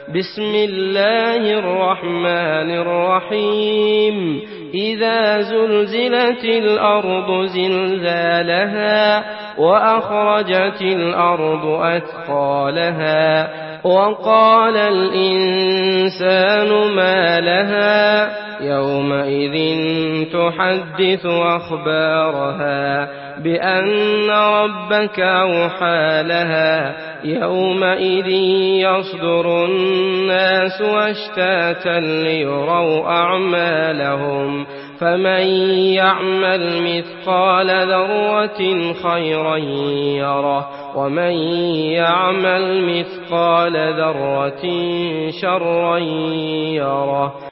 بسم الله الرحمن الرحيم إذا زلزلت الأرض زلزالها وأخرجت الأرض أثقالها وقال الإنسان ما لها يومئذ تحدث أخبارها بأن ربك أوحى لها يومئذ يصدر الناس أشتاتا ليروا أعمالهم فمن يعمل مثقال ذرة خيرا يره ومن يعمل مثقال ذرة شرا يره.